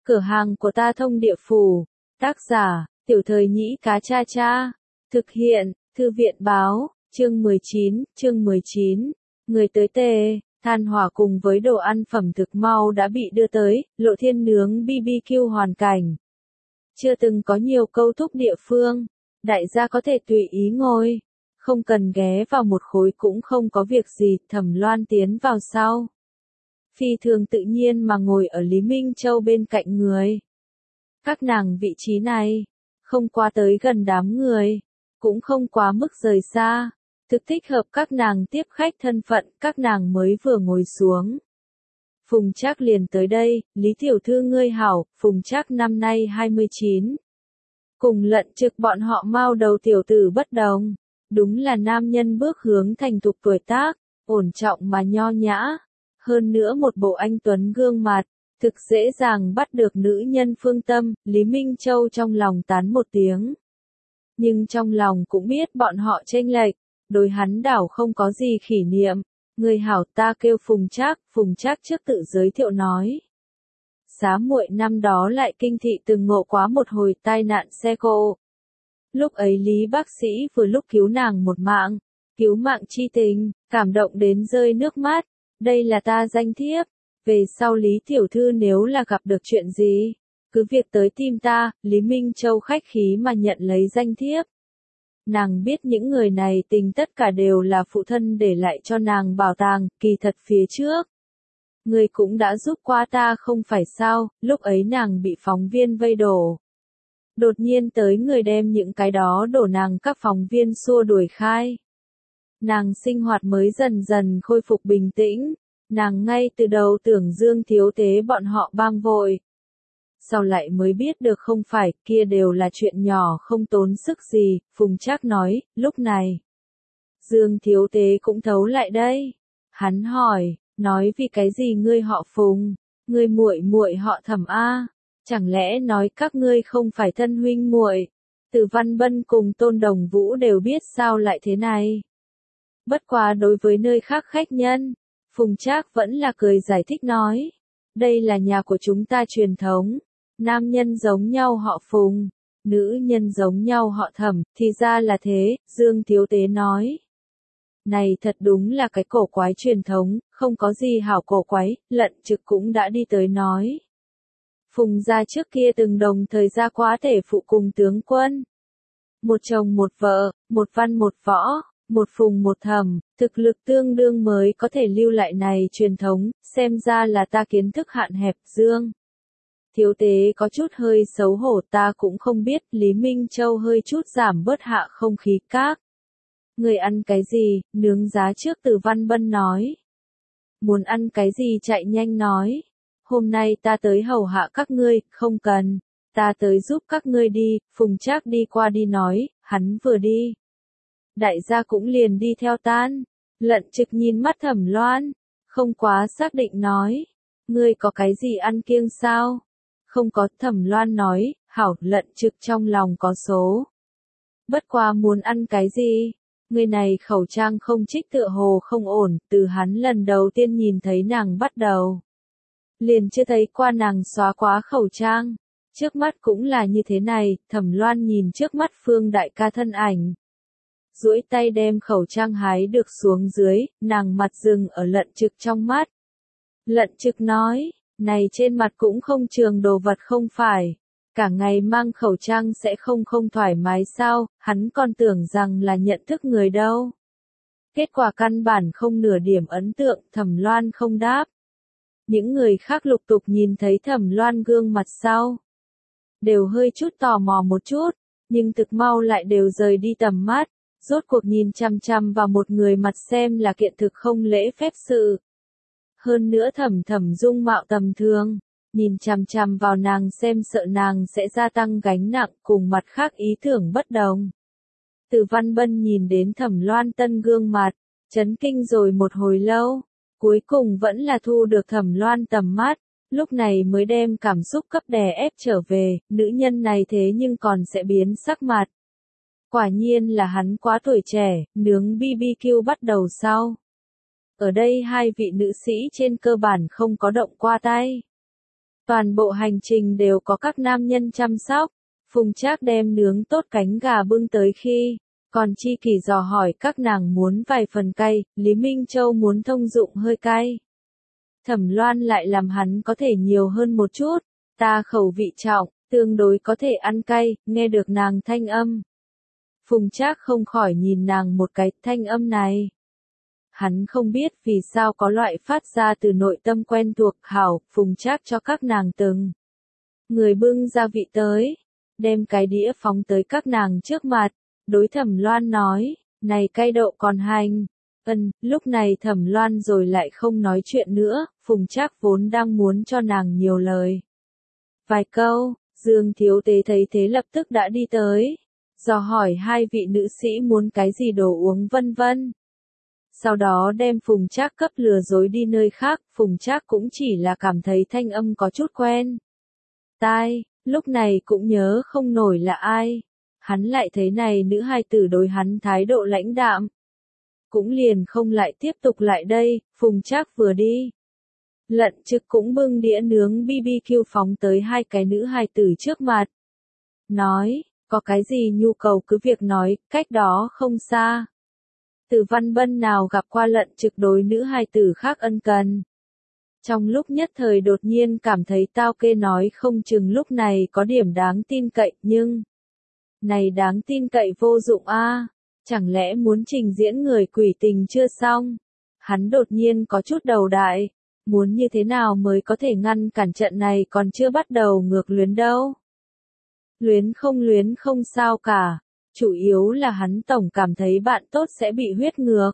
Cửa hàng của ta thông địa phủ. Tác giả, Tiểu Thời Nhĩ Cá Cha Cha. Thực hiện, Thư viện báo, chương 19. Người tới tề, than hỏa cùng với đồ ăn phẩm thực mau đã bị đưa tới, Lộ Thiên nướng BBQ hoàn cảnh. Chưa từng có nhiều câu thúc địa phương, đại gia có thể tùy ý ngồi. Không cần ghé vào một khối cũng không có việc gì, Thẩm Loan tiến vào sau. Phi thường tự nhiên mà ngồi ở Lý Minh Châu bên cạnh người. Các nàng vị trí này, không quá tới gần đám người, cũng không quá mức rời xa, thực thích hợp các nàng tiếp khách thân phận, các nàng mới vừa ngồi xuống. Phùng Trác liền tới đây, Lý tiểu thư ngươi hảo, Phùng Trác năm nay 29. Cùng Lận Trực bọn họ mao đầu tiểu tử bất đồng, đúng là nam nhân bước hướng thành thục tuổi tác, ổn trọng mà nho nhã, hơn nữa một bộ anh tuấn gương mặt, thực dễ dàng bắt được nữ nhân phương tâm, Lý Minh Châu trong lòng tán một tiếng. Nhưng trong lòng cũng biết bọn họ chênh lệch, đối hắn đảo không có gì kỷ niệm. Người hảo ta kêu Phùng Trác trước tự giới thiệu nói. Xá muội năm đó lại kinh thị từng ngộ quá một hồi tai nạn xe cộ. Lúc ấy Lý bác sĩ vừa lúc cứu nàng một mạng, cứu mạng chi tình, cảm động đến rơi nước mắt. Đây là ta danh thiếp, về sau Lý tiểu thư nếu là gặp được chuyện gì, cứ việc tới tìm ta, Lý Minh Châu khách khí mà nhận lấy danh thiếp. Nàng biết những người này tình tất cả đều là phụ thân để lại cho nàng bảo tàng, kỳ thật phía trước. Người cũng đã giúp qua ta không phải sao, lúc ấy nàng bị phóng viên vây đổ. Đột nhiên tới người đem những cái đó đổ nàng các phóng viên xua đuổi khai. Nàng sinh hoạt mới dần dần khôi phục bình tĩnh, nàng ngay từ đầu tưởng Dương Thiếu Tế bọn họ bang vội. Sau lại mới biết được không phải, kia đều là chuyện nhỏ không tốn sức gì, Phùng Trác nói, lúc này. Dương Thiếu Tế cũng thấu lại đây. Hắn hỏi, nói vì cái gì ngươi họ Phùng, ngươi muội muội họ Thẩm a? Chẳng lẽ nói các ngươi không phải thân huynh muội? Từ Văn Bân cùng Tôn Đồng Vũ đều biết sao lại thế này. Bất quá đối với nơi khác khách nhân, Phùng Trác vẫn là cười giải thích nói. Đây là nhà của chúng ta truyền thống. Nam nhân giống nhau họ Phùng, nữ nhân giống nhau họ Thẩm, thì ra là thế, Dương Thiếu Tế nói. Này thật đúng là cái cổ quái truyền thống, không có gì hảo cổ quái, Lận Trực cũng đã đi tới nói. Phùng gia trước kia từng đồng thời gia quá thể phụ cùng tướng quân. Một chồng một vợ, một văn một võ, một Phùng một Thẩm, thực lực tương đương mới có thể lưu lại này truyền thống, xem ra là ta kiến thức hạn hẹp. Dương Thiếu Tế có chút hơi xấu hổ, ta cũng không biết, Lý Minh Châu hơi chút giảm bớt hạ không khí các. Người ăn cái gì, nướng giá trước Từ Văn Bân nói. Muốn ăn cái gì chạy nhanh nói. Hôm nay ta tới hầu hạ các ngươi, không cần. Ta tới giúp các ngươi đi, Phùng Trác đi qua đi nói, hắn vừa đi. Đại gia cũng liền đi theo tan. Lận Trực nhìn mắt Thẩm Loan, không quá xác định nói. Ngươi có cái gì ăn kiêng sao? Không có, Thẩm Loan nói, hảo, Lận Trực trong lòng có số. Bất quá muốn ăn cái gì? Người này khẩu trang không trích tựa hồ không ổn, từ hắn lần đầu tiên nhìn thấy nàng bắt đầu. Liền chưa thấy qua nàng xóa quá khẩu trang. Trước mắt cũng là như thế này, Thẩm Loan nhìn trước mắt Phương đại ca thân ảnh. Duỗi tay đem khẩu trang hái được xuống dưới, nàng mặt dừng ở Lận Trực trong mắt. Lận Trực nói, này trên mặt cũng không trường đồ vật không phải. Cả ngày mang khẩu trang sẽ không thoải mái sao, hắn còn tưởng rằng là nhận thức người đâu. Kết quả căn bản không nửa điểm ấn tượng, Thẩm Loan không đáp. Những người khác lục tục nhìn thấy Thẩm Loan gương mặt sau. Đều hơi chút tò mò một chút, nhưng thực mau lại đều rời đi tầm mắt, rốt cuộc nhìn chăm chăm vào một người mặt xem là kiện thực không lễ phép sự. Hơn nữa Thẩm dung mạo tầm thường. Nhìn chằm chằm vào nàng xem sợ nàng sẽ gia tăng gánh nặng cùng mặt khác ý tưởng bất đồng. Từ Văn Bân nhìn đến Thẩm Loan tân gương mặt, chấn kinh rồi một hồi lâu, cuối cùng vẫn là thu được Thẩm Loan tầm mắt, lúc này mới đem cảm xúc cấp đè ép trở về, nữ nhân này thế nhưng còn sẽ biến sắc mặt. Quả nhiên là hắn quá tuổi trẻ, nướng BBQ bắt đầu sau. Ở đây hai vị nữ sĩ trên cơ bản không có động qua tay. Toàn bộ hành trình đều có các nam nhân chăm sóc. Phùng Trác đem nướng tốt cánh gà bưng tới khi, còn Chi Kỳ dò hỏi các nàng muốn vài phần cay, Lý Minh Châu muốn thông dụng hơi cay. Thẩm Loan lại làm hắn có thể nhiều hơn một chút, ta khẩu vị trọng, tương đối có thể ăn cay, nghe được nàng thanh âm. Phùng Trác không khỏi nhìn nàng một cái, thanh âm này. Hắn không biết vì sao có loại phát ra từ nội tâm quen thuộc, hảo, Phùng Trác cho các nàng từng. Người bưng gia vị tới, đem cái đĩa phóng tới các nàng trước mặt, đối Thẩm Loan nói, này cay đậu còn hành. Lúc này Thẩm Loan rồi lại không nói chuyện nữa, Phùng Trác vốn đang muốn cho nàng nhiều lời. Vài câu, Dương Thiếu Tế thấy thế lập tức đã đi tới, dò hỏi hai vị nữ sĩ muốn cái gì đồ uống vân vân. Sau đó đem Phùng Trác cấp lừa dối đi nơi khác, Phùng Trác cũng chỉ là cảm thấy thanh âm có chút quen. Tai, lúc này cũng nhớ không nổi là ai. Hắn lại thấy này nữ hài tử đối hắn thái độ lãnh đạm. Cũng liền không lại tiếp tục lại đây, Phùng Trác vừa đi. Lận Trực cũng bưng đĩa nướng BBQ phóng tới hai cái nữ hài tử trước mặt. Nói, có cái gì nhu cầu cứ việc nói, cách đó không xa. Từ Văn Bân nào gặp qua Lận Trực đối nữ hài tử khác ân cần. Trong lúc nhất thời đột nhiên cảm thấy tao kê nói không chừng lúc này có điểm đáng tin cậy, nhưng này đáng tin cậy vô dụng a, chẳng lẽ muốn trình diễn người quỷ tình chưa xong. Hắn đột nhiên có chút đầu đại, muốn như thế nào mới có thể ngăn cản trận này còn chưa bắt đầu ngược luyến đâu. Luyến không sao cả, chủ yếu là hắn tổng cảm thấy bạn tốt sẽ bị huyết ngược.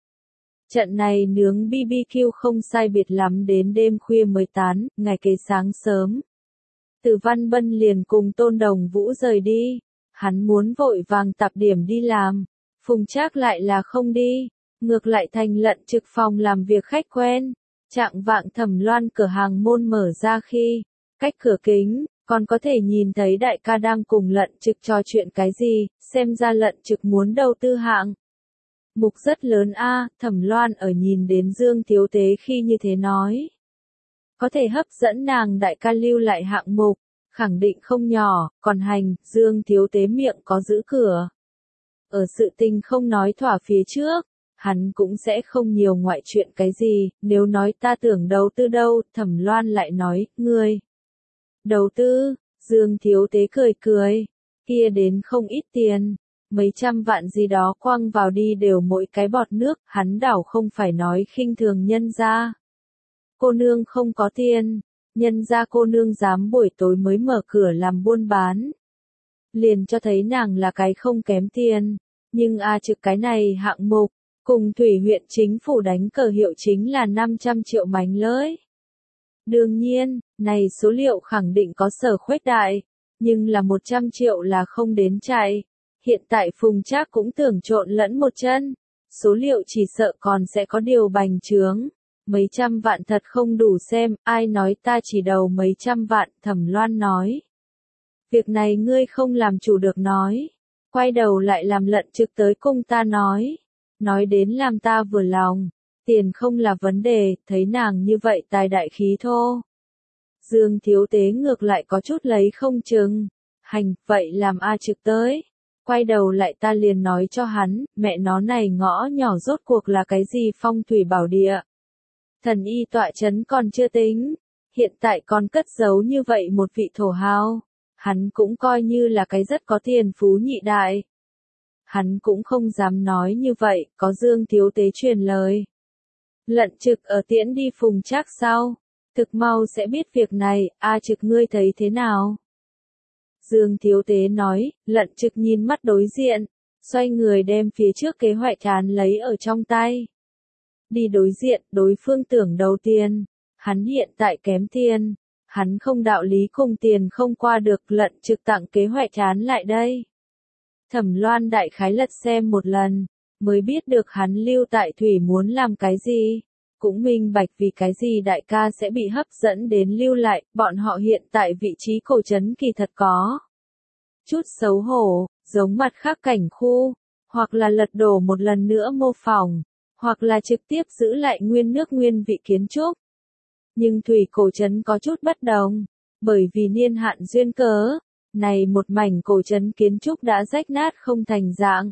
Trận này nướng BBQ không sai biệt lắm đến đêm khuya mới tán, ngày kế sáng sớm. Từ Văn Bân liền cùng Tôn Đồng Vũ rời đi, hắn muốn vội vàng tập điểm đi làm, Phùng Trác lại là không đi, ngược lại thành Lận Trực phòng làm việc khách quen. Trạng vạng Thẩm Loan cửa hàng môn mở ra khi, cách cửa kính, còn có thể nhìn thấy đại ca đang cùng Lận Trực trò chuyện cái gì, xem ra Lận Trực muốn đầu tư hạng mục rất lớn a. Thẩm Loan ở nhìn đến Dương Thiếu Tế khi như thế nói. Có thể hấp dẫn nàng đại ca lưu lại hạng mục, khẳng định không nhỏ, còn hành, Dương Thiếu Tế miệng có giữ cửa. Ở sự tình không nói thỏa phía trước, hắn cũng sẽ không nhiều ngoại chuyện cái gì, nếu nói ta tưởng đầu tư đâu, Thẩm Loan lại nói, ngươi. Đầu tư, Dương Thiếu Tế cười cười, kia đến không ít tiền. Mấy trăm vạn gì đó quăng vào đi đều mỗi cái bọt nước, hắn đảo không phải nói khinh thường nhân gia. Cô nương không có tiền, nhân gia cô nương dám buổi tối mới mở cửa làm buôn bán. Liền cho thấy nàng là cái không kém tiền, nhưng trực cái này hạng mục, cùng Thủy huyện chính phủ đánh cờ hiệu chính là 500 triệu mánh lưới. Đương nhiên, này số liệu khẳng định có sở khuếch đại, nhưng là 100 triệu là không đến chạy. Hiện tại Phùng Trác cũng tưởng trộn lẫn một chân, số liệu chỉ sợ còn sẽ có điều bành trướng. Mấy trăm vạn thật không đủ xem, ai nói ta chỉ đầu mấy trăm vạn, Thẩm Loan nói. Việc này ngươi không làm chủ được nói. Quay đầu lại làm Lận Trực tới cung ta nói đến làm ta vừa lòng, tiền không là vấn đề, thấy nàng như vậy tài đại khí thô. Dương Thiếu Tế ngược lại có chút lấy không chừng, hành, vậy làm Trực tới. Quay đầu lại ta liền nói cho hắn, mẹ nó này ngõ nhỏ rốt cuộc là cái gì phong thủy bảo địa. Thần y tọa chấn còn chưa tính, hiện tại còn cất giấu như vậy một vị thổ hào, hắn cũng coi như là cái rất có tiền phú nhị đại. Hắn cũng không dám nói như vậy, có Dương Thiếu Tế truyền lời. Lận Trực ở tiễn đi Phùng Trác sau, thực mau sẽ biết việc này, Trực ngươi thấy thế nào? Dương Thiếu Tế nói, Lận Trực nhìn mắt đối diện, xoay người đem phía trước kế hoạch án lấy ở trong tay. Đi đối diện, đối phương tưởng đầu tiên, hắn hiện tại kém tiền, hắn không đạo lý cùng tiền không qua được, Lận Trực tặng kế hoạch án lại đây. Thẩm Loan đại khái lật xem một lần, mới biết được hắn lưu tại Thủy muốn làm cái gì. Cũng minh bạch vì cái gì đại ca sẽ bị hấp dẫn đến lưu lại, bọn họ hiện tại vị trí cổ trấn kỳ thật có chút xấu hổ, giống mặt khác cảnh khu, hoặc là lật đổ một lần nữa mô phỏng, hoặc là trực tiếp giữ lại nguyên nước nguyên vị kiến trúc. Nhưng thủy cổ trấn có chút bất đồng, bởi vì niên hạn duyên cớ, này một mảnh cổ trấn kiến trúc đã rách nát không thành dạng.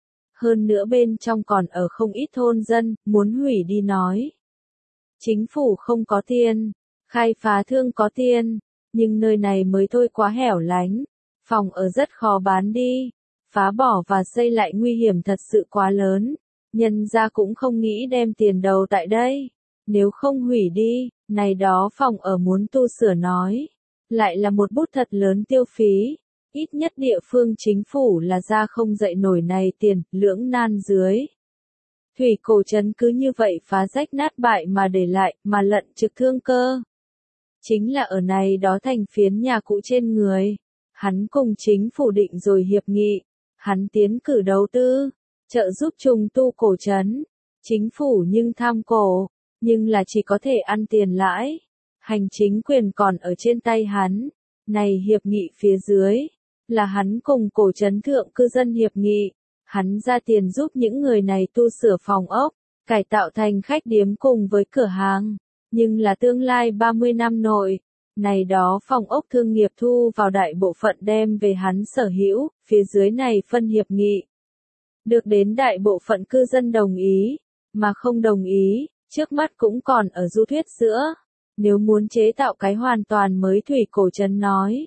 Hơn nữa bên trong còn ở không ít thôn dân, muốn hủy đi nói. Chính phủ không có tiền, khai phá thương có tiền, nhưng nơi này mới thôi quá hẻo lánh, phòng ở rất khó bán đi, phá bỏ và xây lại nguy hiểm thật sự quá lớn, nhân gia cũng không nghĩ đem tiền đầu tại đây, nếu không hủy đi, này đó phòng ở muốn tu sửa nói, lại là một bút thật lớn tiêu phí, ít nhất địa phương chính phủ là ra không dậy nổi này tiền, lưỡng nan dưới. Thủy cổ trấn cứ như vậy phá rách nát bại mà để lại, mà lận trực thương cơ. Chính là ở này đó thành phiến nhà cũ trên người. Hắn cùng chính phủ định rồi hiệp nghị. Hắn tiến cử đầu tư, trợ giúp trùng tu cổ trấn. Chính phủ nhưng tham cổ, nhưng là chỉ có thể ăn tiền lãi. Hành chính quyền còn ở trên tay hắn. Này hiệp nghị phía dưới, là hắn cùng cổ trấn thượng cư dân hiệp nghị. Hắn ra tiền giúp những người này tu sửa phòng ốc, cải tạo thành khách điếm cùng với cửa hàng. Nhưng là tương lai 30 năm nội, này đó phòng ốc thương nghiệp thu vào đại bộ phận đem về hắn sở hữu, phía dưới này phân hiệp nghị. Được đến đại bộ phận cư dân đồng ý, mà không đồng ý, trước mắt cũng còn ở du thuyết giữa. Nếu muốn chế tạo cái hoàn toàn mới thủy cổ trấn nói.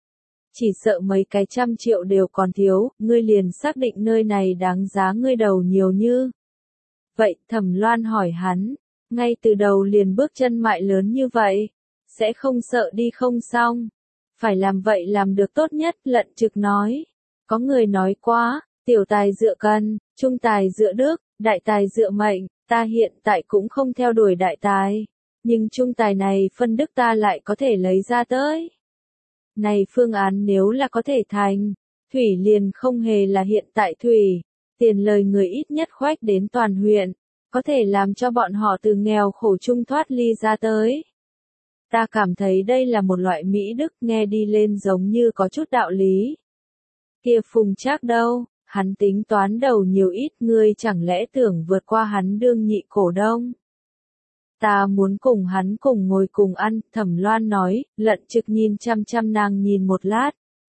Chỉ sợ mấy cái trăm triệu đều còn thiếu, ngươi liền xác định nơi này đáng giá ngươi đầu nhiều như. Vậy, Thẩm Loan hỏi hắn, ngay từ đầu liền bước chân mại lớn như vậy, sẽ không sợ đi không xong. Phải làm vậy làm được tốt nhất, lận trực nói. Có người nói quá, tiểu tài dựa cân, trung tài dựa đức, đại tài dựa mệnh, ta hiện tại cũng không theo đuổi đại tài. Nhưng trung tài này phân đức ta lại có thể lấy ra tới. Này phương án nếu là có thể thành, thủy liền không hề là hiện tại thủy, tiền lời người ít nhất khoách đến toàn huyện, có thể làm cho bọn họ từ nghèo khổ chung thoát ly ra tới. Ta cảm thấy đây là một loại mỹ đức nghe đi lên giống như có chút đạo lý. Kia Phùng Trác đâu, hắn tính toán đầu nhiều ít ngươi chẳng lẽ tưởng vượt qua hắn đương nhị cổ đông. Ta muốn cùng hắn cùng ngồi cùng ăn, Thẩm Loan nói, lận trực nhìn chăm chăm nàng nhìn một lát.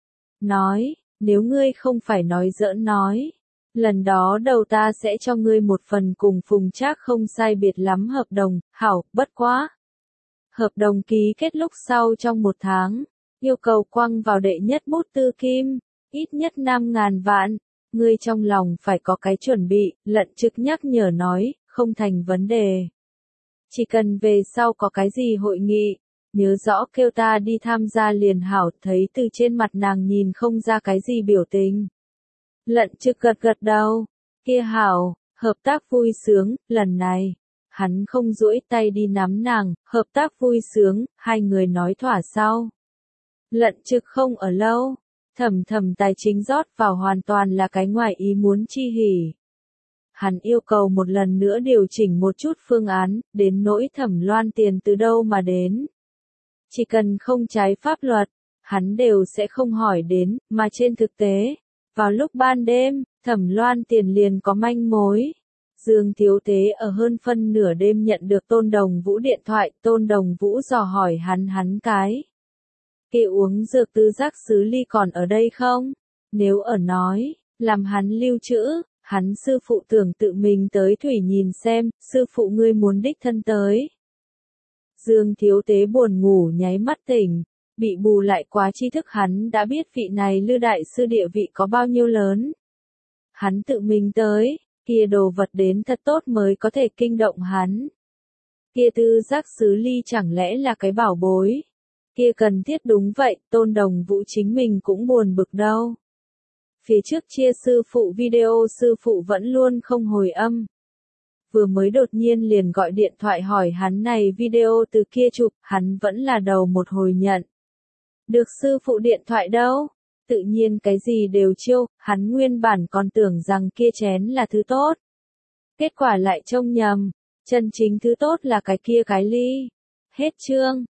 Nói, nếu ngươi không phải nói giỡn nói, lần đó đầu ta sẽ cho ngươi một phần cùng Phùng Trác không sai biệt lắm hợp đồng, hảo, bất quá. Hợp đồng ký kết lúc sau trong 1 tháng, yêu cầu quăng vào đệ nhất bút tư kim, ít nhất 5.000 vạn, ngươi trong lòng phải có cái chuẩn bị, lận trực nhắc nhở nói, không thành vấn đề. Chỉ cần về sau có cái gì hội nghị, nhớ rõ kêu ta đi tham gia liền hảo, thấy từ trên mặt nàng nhìn không ra cái gì biểu tình. Lận trực gật gật đầu, kia hảo, hợp tác vui sướng, lần này, hắn không duỗi tay đi nắm nàng, hợp tác vui sướng, hai người nói thỏa sau. Lận trực không ở lâu, thẩm tài chính rót vào hoàn toàn là cái ngoài ý muốn chi hỉ. Hắn yêu cầu một lần nữa điều chỉnh một chút phương án, đến nỗi Thẩm Loan tiền từ đâu mà đến. Chỉ cần không trái pháp luật, hắn đều sẽ không hỏi đến, mà trên thực tế, vào lúc ban đêm, Thẩm Loan tiền liền có manh mối. Dương Thiếu Tế ở hơn phân nửa đêm nhận được Tôn Đồng Vũ điện thoại, Tôn Đồng Vũ dò hỏi hắn cái. Kia uống dược tư giác xứ ly còn ở đây không? Nếu ở nói, làm hắn lưu trữ. Hắn sư phụ tưởng tự mình tới thủy nhìn xem, sư phụ ngươi muốn đích thân tới. Dương Thiếu Tế buồn ngủ nháy mắt tỉnh, bị bù lại quá tri thức hắn đã biết vị này Lư đại sư địa vị có bao nhiêu lớn. Hắn tự mình tới, kia đồ vật đến thật tốt mới có thể kinh động hắn. Kia tư giác xứ ly chẳng lẽ là cái bảo bối. Kia cần thiết đúng vậy, Tôn Đồng Vũ chính mình cũng buồn bực đâu. Phía trước chia sư phụ video sư phụ vẫn luôn không hồi âm. Vừa mới đột nhiên liền gọi điện thoại hỏi hắn này video từ kia chụp, hắn vẫn là đầu một hồi nhận. Được sư phụ điện thoại đâu? Tự nhiên cái gì đều chiêu, hắn nguyên bản còn tưởng rằng kia chén là thứ tốt. Kết quả lại trông nhầm, chân chính thứ tốt là cái kia cái ly. Hết chương.